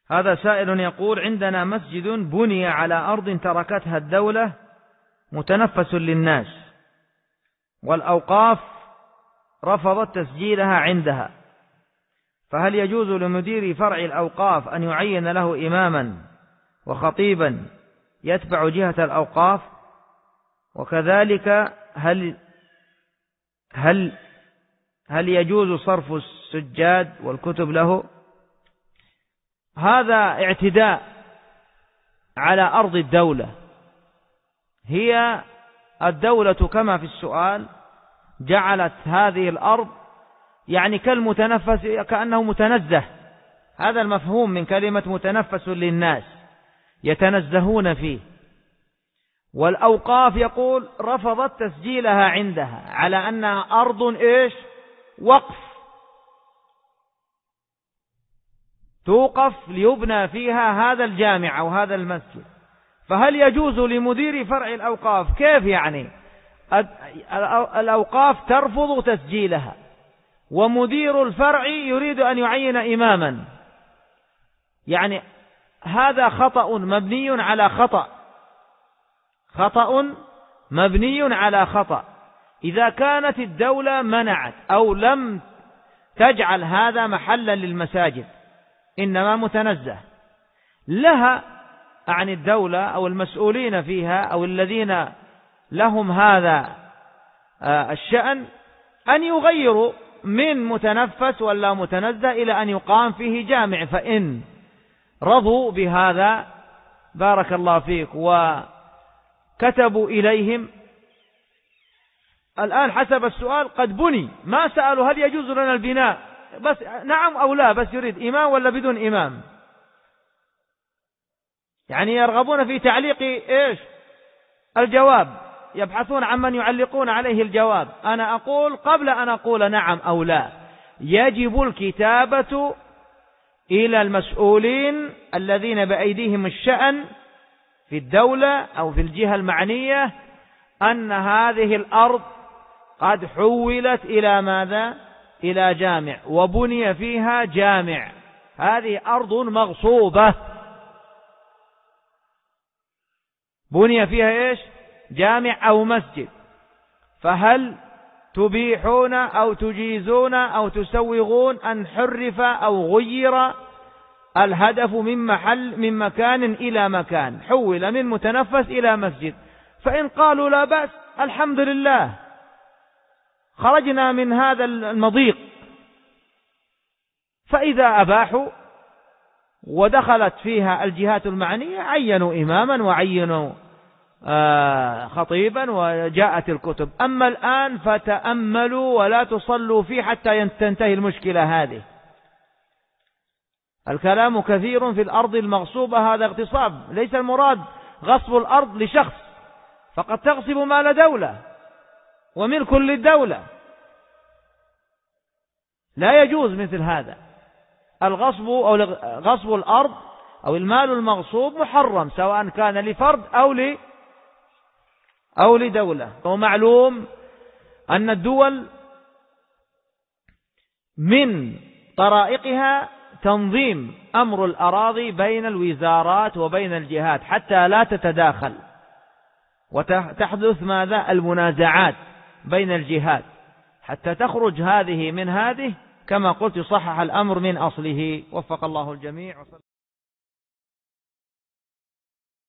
هذا سائل يقول: عندنا مسجد بني على أرض تركتها الدولة متنفس للناس، والأوقاف رفضت تسجيلها عندها، فهل يجوز لمدير فرع الأوقاف أن يعين له إماما وخطيبا يتبع جهة الأوقاف؟ وكذلك هل يجوز صرف السجاد والكتب له؟ هذا اعتداء على أرض الدولة. هي الدولة كما في السؤال جعلت هذه الأرض يعني كالمتنفس، كأنه متنزه. هذا المفهوم من كلمة متنفس للناس، يتنزهون فيه. والأوقاف يقول رفضت تسجيلها عندها على أنها أرض وقف، توقف ليبنى فيها هذا الجامع أو هذا المسجد. فهل يجوز لمدير فرع الأوقاف؟ كيف يعني؟ الأوقاف ترفض تسجيلها، ومدير الفرع يريد أن يعين إماما. يعني هذا خطأ مبني على خطأ، خطأ مبني على خطأ. إذا كانت الدولة منعت أو لم تجعل هذا محلا للمساجد، إنما متنزه لها عن الدولة أو المسؤولين فيها أو الذين لهم هذا الشأن أن يغيروا من متنفس ولا متنزه إلى أن يقام فيه جامع. فإن رضوا بهذا بارك الله فيك وكتبوا إليهم. الآن حسب السؤال قد بني، ما سألوا هل يجوز لنا البناء، بس نعم أو لا، بس يريد إمام ولا بدون إمام. يعني يرغبون في تعليق الجواب، يبحثون عن من يعلقون عليه الجواب. أنا أقول قبل أن أقول نعم أو لا، يجب الكتابة إلى المسؤولين الذين بأيديهم الشأن في الدولة أو في الجهة المعنية أن هذه الأرض قد حولت إلى ماذا؟ إلى جامع، وبني فيها جامع. هذه أرض مغصوبة بني فيها جامع أو مسجد. فهل تبيحون أو تجيزون أو تسوغون أن حرف أو غير الهدف من مكان إلى مكان، حول من متنفس إلى مسجد؟ فإن قالوا لا بأس الحمد لله، خرجنا من هذا المضيق. فإذا أباحوا ودخلت فيها الجهات المعنية عينوا إماما وعينوا خطيبا وجاءت الكتب. أما الآن فتأملوا ولا تصلوا فيه حتى تنتهي المشكلة هذه. الكلام كثير في الأرض المغصوبة، هذا اغتصاب، ليس المراد غصب الأرض لشخص، فقد تغصب مال دولة وملك للدولة. لا يجوز مثل هذا. الغصب أو غصب الأرض أو المال المغصوب محرم، سواء كان لفرد أو لدولة. ومعلوم أن الدول من طرائقها تنظيم أمر الأراضي بين الوزارات وبين الجهات حتى لا تتداخل وتحدث ماذا؟ المنازعات بين الجهات، حتى تخرج هذه من هذه، كما قلت صحح الأمر من أصله. وفق الله الجميع.